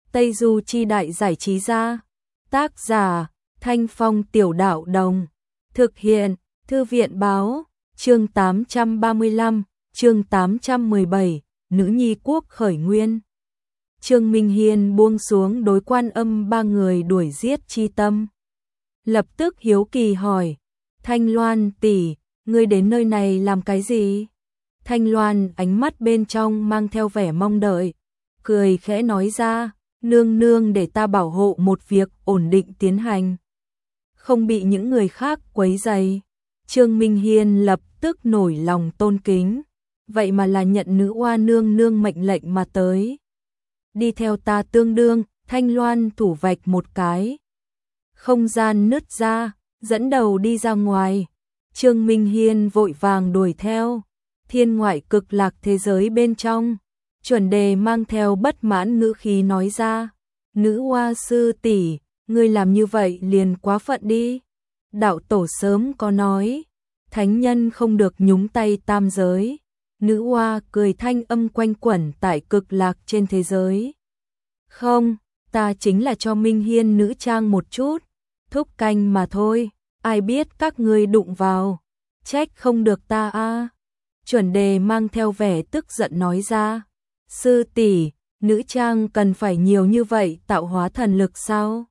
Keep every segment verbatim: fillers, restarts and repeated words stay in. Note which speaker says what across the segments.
Speaker 1: Tây Du Chi Đại Giải Trí Gia. Tác giả Thanh Phong Tiểu Đạo Đồng. Thực hiện Thư viện Báo. Chương tám trăm ba mươi lăm, chương tám trăm mười bảy, Nữ Nhi Quốc khởi nguyên. Trương Minh Hiên buông xuống đối Quan Âm ba người đuổi giết chi tâm. Lập tức hiếu kỳ hỏi, Thanh Loan tỷ, ngươi đến nơi này làm cái gì? Thanh Loan ánh mắt bên trong mang theo vẻ mong đợi, cười khẽ nói ra, nương nương để ta bảo hộ một việc ổn định tiến hành, không bị những người khác quấy rầy. Trương Minh Hiên lập tức nổi lòng tôn kính, vậy mà là nhận nữ oa nương nương mệnh lệnh mà tới. Đi theo ta tương đương. Thanh Loan thủ vạch một cái, không gian nứt ra, dẫn đầu đi ra ngoài. Trương Minh Hiên vội vàng đuổi theo. Thiên ngoại cực lạc thế giới bên trong, Chuẩn Đề mang theo bất mãn ngữ khí nói ra, nữ oa sư tỷ, ngươi làm như vậy liền quá phận đi. Đạo tổ sớm có nói, thánh nhân không được nhúng tay tam giới. Nữ oa cười thanh âm quanh quẩn tại cực lạc trên thế giới. Không, ta chính là cho Minh Hiên nữ trang một chút, thúc canh mà thôi, ai biết các ngươi đụng vào, trách không được ta a. Chuẩn Đề mang theo vẻ tức giận nói ra, sư tỷ, nữ trang cần phải nhiều như vậy tạo hóa thần lực sao?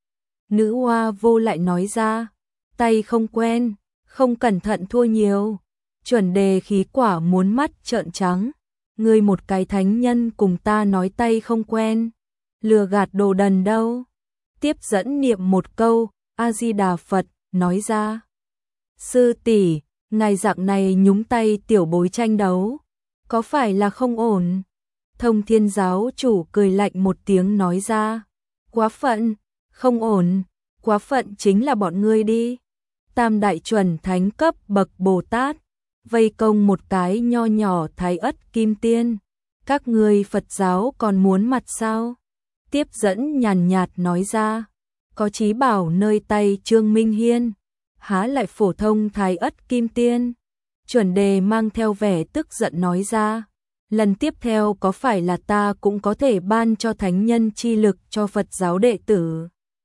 Speaker 1: Nữ oa vô lại nói ra, tay không quen, không cẩn thận thua nhiều. Chuẩn Đề khí quả muốn mắt trợn trắng, ngươi một cái thánh nhân cùng ta nói tay không quen, lừa gạt đồ đần đâu. Tiếp dẫn niệm một câu, A Di Đà Phật, nói ra, sư tỷ, ngài dạng này nhúng tay tiểu bối tranh đấu, có phải là không ổn? Thông Thiên giáo chủ cười lạnh một tiếng nói ra, quá phận, không ổn, quá phận chính là bọn ngươi đi. Tam đại chuẩn thánh cấp bậc Bồ Tát, vây công một cái nho nhỏ Thái Ất Kim Tiên, các ngươi Phật giáo còn muốn mặt sao? Tiếp dẫn nhàn nhạt nói ra, có chí bảo nơi tay Trương Minh Hiên, há lại phổ thông Thái Ất Kim Tiên? Chuẩn Đề mang theo vẻ tức giận nói ra, lần tiếp theo có phải là ta cũng có thể ban cho thánh nhân chi lực cho Phật giáo đệ tử?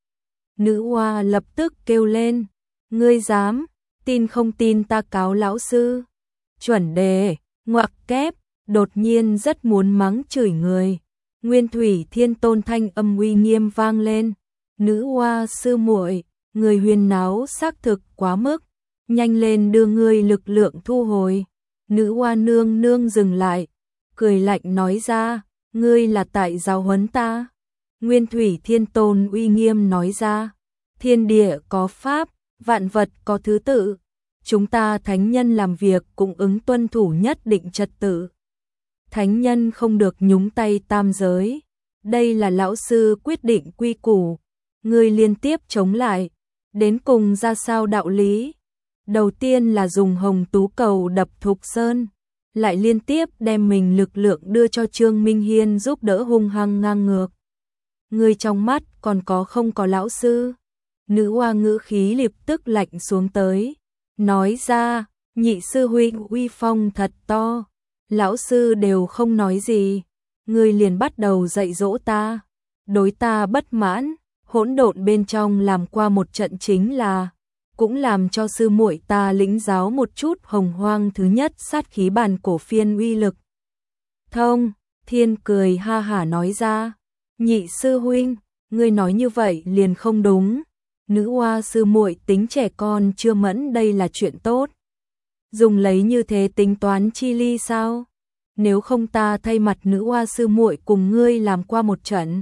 Speaker 1: Nữ oa lập tức kêu lên, ngươi dám, tin không tin ta cáo lão sư? Chuẩn Đề, ngoặc kép, đột nhiên rất muốn mắng chửi người. Nguyên Thủy Thiên Tôn thanh âm uy nghiêm vang lên, nữ oa sư muội, người huyền náo xác thực quá mức, nhanh lên đưa ngươi lực lượng thu hồi. Nữ oa nương nương dừng lại, cười lạnh nói ra, ngươi là tại giáo huấn ta. Nguyên Thủy Thiên Tôn uy nghiêm nói ra, thiên địa có pháp, vạn vật có thứ tự, chúng ta thánh nhân làm việc cũng ứng tuân thủ nhất định trật tự. Thánh nhân không được nhúng tay tam giới, đây là lão sư quyết định quy củ, ngươi liên tiếp chống lại, đến cùng ra sao đạo lý? Đầu tiên là dùng hồng tú cầu đập Thục Sơn, lại liên tiếp đem mình lực lượng đưa cho Trương Minh Hiên giúp đỡ hung hăng ngang ngược. Ngươi trong mắt còn có không có lão sư? Nữ oa ngữ khí lập tức lạnh xuống tới, nói ra, nhị sư huynh uy phong thật to, lão sư đều không nói gì, ngươi liền bắt đầu dạy dỗ ta, đối ta bất mãn, hỗn độn bên trong làm qua một trận chính là, cũng làm cho sư muội ta lĩnh giáo một chút hồng hoang thứ nhất sát khí bàn cổ phiên uy lực. Thông Thiên cười ha hả nói ra, nhị sư huynh, ngươi nói như vậy liền không đúng. Nữ oa sư muội tính trẻ con chưa mẫn đây là chuyện tốt. Dùng lấy như thế tính toán chi ly sao? Nếu không ta thay mặt nữ oa sư muội cùng ngươi làm qua một trận.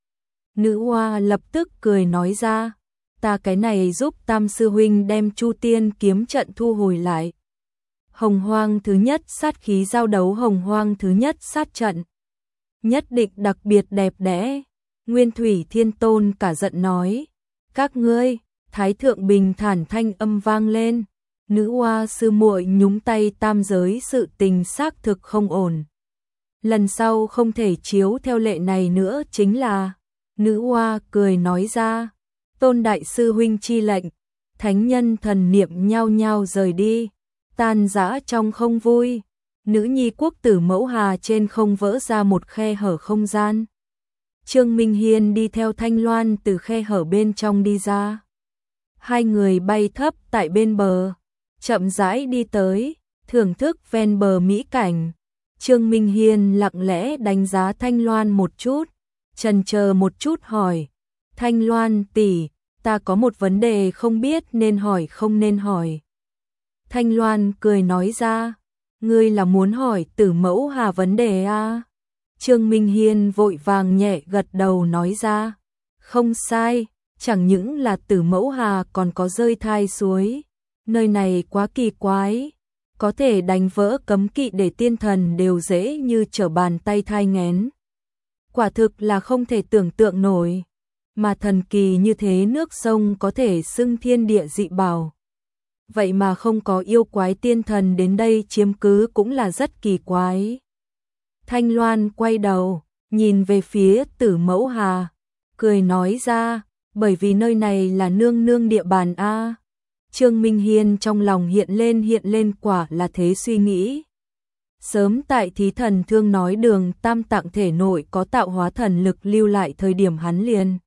Speaker 1: Nữ oa lập tức cười nói ra, ta cái này giúp tam sư huynh đem Chu Tiên kiếm trận thu hồi lại. Hồng hoang thứ nhất sát khí giao đấu hồng hoang thứ nhất sát trận, nhất định đặc biệt đẹp đẽ. Nguyên Thủy Thiên Tôn cả giận nói, các ngươi, Thái Thượng bình thản thanh âm vang lên, nữ oa sư muội nhúng tay tam giới sự tình xác thực không ổn. Lần sau không thể chiếu theo lệ này nữa chính là, nữ oa cười nói ra, Tôn đại sư huynh chi lệnh, thánh nhân thần niệm nhao nhao rời đi, tan rã trong không vui. Nữ nhi quốc tử mẫu hà trên không vỡ ra một khe hở không gian. Trương Minh Hiên đi theo Thanh Loan từ khe hở bên trong đi ra. Hai người bay thấp tại bên bờ, chậm rãi đi tới, thưởng thức ven bờ mỹ cảnh. Trương Minh Hiên lặng lẽ đánh giá Thanh Loan một chút, chần chờ một chút hỏi, Thanh Loan tỷ, ta có một vấn đề không biết nên hỏi không nên hỏi. Thanh Loan cười nói ra, ngươi là muốn hỏi Tử Mẫu Hà vấn đề à? Trương Minh Hiên vội vàng nhẹ gật đầu nói ra, không sai, chẳng những là Tử Mẫu Hà còn có rơi thai suối, nơi này quá kỳ quái, có thể đánh vỡ cấm kỵ để tiên thần đều dễ như trở bàn tay thai nghén. Quả thực là không thể tưởng tượng nổi, mà thần kỳ như thế nước sông có thể xưng thiên địa dị bảo. Vậy mà không có yêu quái tiên thần đến đây chiếm cứ cũng là rất kỳ quái. Thanh Loan quay đầu, nhìn về phía Tử Mẫu Hà, cười nói ra, bởi vì nơi này là nương nương địa bàn a. Trương Minh Hiên trong lòng hiện lên hiện lên quả là thế suy nghĩ. Sớm tại thí thần thương nói đường tam tạng thể nội có tạo hóa thần lực lưu lại thời điểm hắn liền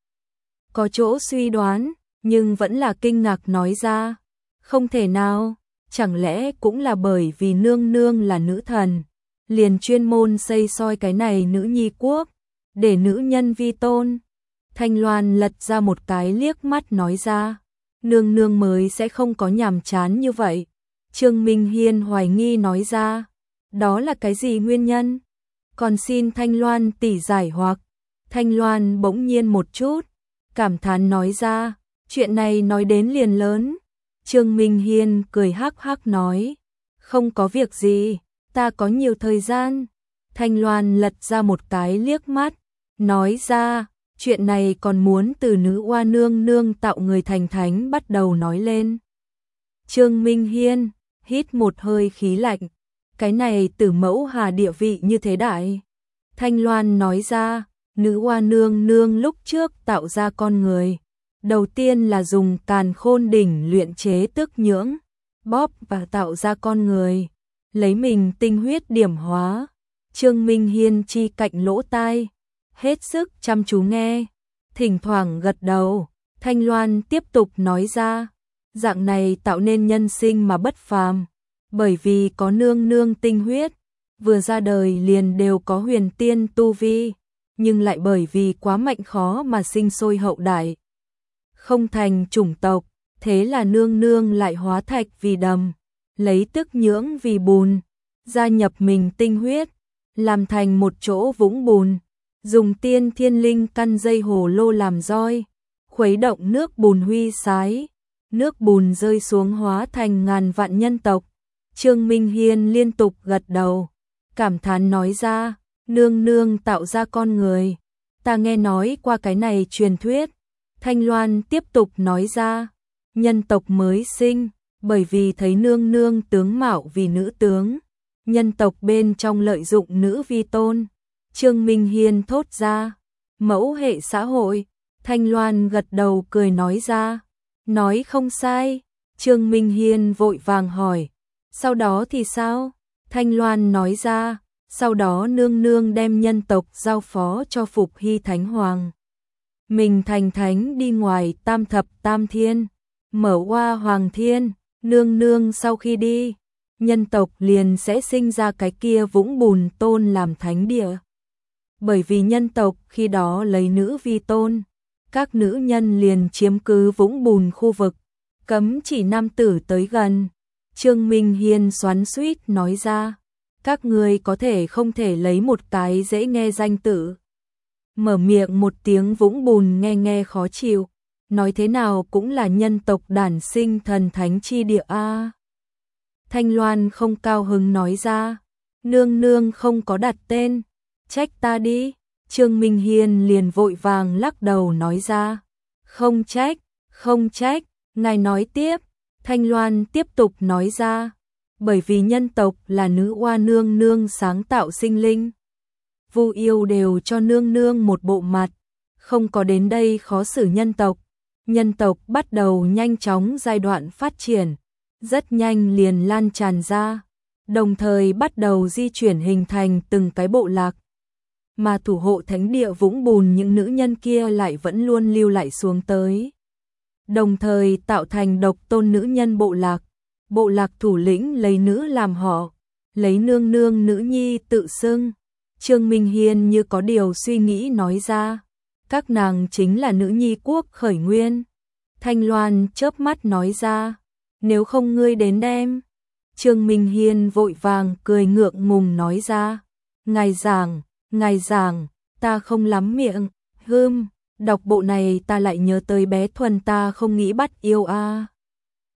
Speaker 1: có chỗ suy đoán, nhưng vẫn là kinh ngạc nói ra, không thể nào, chẳng lẽ cũng là bởi vì nương nương là nữ thần, liền chuyên môn xây soi cái này nữ nhi quốc, để nữ nhân vi tôn. Thanh Loan lật ra một cái liếc mắt nói ra, nương nương mới sẽ không có nhàm chán như vậy. Trương Minh Hiên hoài nghi nói ra, đó là cái gì nguyên nhân? Còn xin Thanh Loan tỷ giải hoặc. Thanh Loan bỗng nhiên một chút, cảm thán nói ra, chuyện này nói đến liền lớn. Trương Minh Hiên cười hắc hắc nói, không có việc gì, ta có nhiều thời gian. Thanh Loan lật ra một cái liếc mắt, nói ra, chuyện này còn muốn từ nữ oa nương nương tạo người thành thánh bắt đầu nói lên. Trương Minh Hiên hít một hơi khí lạnh, cái này Tử Mẫu Hà địa vị như thế đại. Thanh Loan nói ra, nữ oa nương nương lúc trước tạo ra con người, đầu tiên là dùng Càn Khôn đỉnh luyện chế tức nhưỡng, bóp và tạo ra con người, lấy mình tinh huyết điểm hóa. Trương Minh Hiên chi cạnh lỗ tai, hết sức chăm chú nghe, thỉnh thoảng gật đầu. Thanh Loan tiếp tục nói ra, dạng này tạo nên nhân sinh mà bất phàm, bởi vì có nương nương tinh huyết, vừa ra đời liền đều có huyền tiên tu vi, nhưng lại bởi vì quá mạnh khó mà sinh sôi hậu đại, không thành chủng tộc, thế là nương nương lại hóa thạch vì đầm, lấy tức nhưỡng vì bùn, gia nhập mình tinh huyết, làm thành một chỗ vũng bùn, dùng tiên thiên linh căn dây hồ lô làm roi, khuấy động nước bùn huy sái, nước bùn rơi xuống hóa thành ngàn vạn nhân tộc. Trương Minh Hiên liên tục gật đầu, cảm thán nói ra, nương nương tạo ra con người, ta nghe nói qua cái này truyền thuyết. Thanh Loan tiếp tục nói ra, nhân tộc mới sinh, bởi vì thấy nương nương tướng mạo vì nữ tướng, nhân tộc bên trong lợi dụng nữ vi tôn. Trương Minh Hiên thốt ra, mẫu hệ xã hội. Thanh Loan gật đầu cười nói ra, nói không sai. Trương Minh Hiên vội vàng hỏi, sau đó thì sao? Thanh Loan nói ra, sau đó nương nương đem nhân tộc giao phó cho Phục Hy Thánh Hoàng. Mình thành thánh đi ngoài tam thập tam thiên, mở hoa hoàng thiên, nương nương sau khi đi, nhân tộc liền sẽ sinh ra cái kia vũng bùn tôn làm thánh địa. Bởi vì nhân tộc khi đó lấy nữ vi tôn, các nữ nhân liền chiếm cứ vũng bùn khu vực, cấm chỉ nam tử tới gần. Trương Minh Hiên xoắn xuýt nói ra, các người có thể không thể lấy một cái dễ nghe danh tự. Mở miệng một tiếng vũng bùn nghe nghe khó chịu, nói thế nào cũng là nhân tộc đản sinh thần thánh chi địa a. Thanh Loan không cao hứng nói ra, nương nương không có đặt tên, trách ta đi. Trương Minh Hiên liền vội vàng lắc đầu nói ra, không trách, không trách, ngài nói tiếp. Thanh Loan tiếp tục nói ra, bởi vì nhân tộc là nữ oa nương nương sáng tạo sinh linh, Vu yêu đều cho nương nương một bộ mặt, không có đến đây khó xử nhân tộc. Nhân tộc bắt đầu nhanh chóng giai đoạn phát triển, rất nhanh liền lan tràn ra, đồng thời bắt đầu di chuyển hình thành từng cái bộ lạc. mà thủ hộ thánh địa vũng bùn những nữ nhân kia lại vẫn luôn lưu lại xuống tới. Đồng thời tạo thành độc tôn nữ nhân bộ lạc. Bộ lạc thủ lĩnh lấy nữ làm họ, lấy nương nương nữ nhi tự xưng. Trương Minh Hiên như có điều suy nghĩ nói ra, các nàng chính là nữ nhi quốc khởi nguyên. Thanh Loan chớp mắt nói ra, nếu không ngươi đến đem. Trương Minh Hiên vội vàng cười ngượng ngùng nói ra, ngài giảng, ngài giảng, ta không lắm miệng, hưm, đọc bộ này ta lại nhớ tới bé Thuần ta không nghĩ bắt yêu a.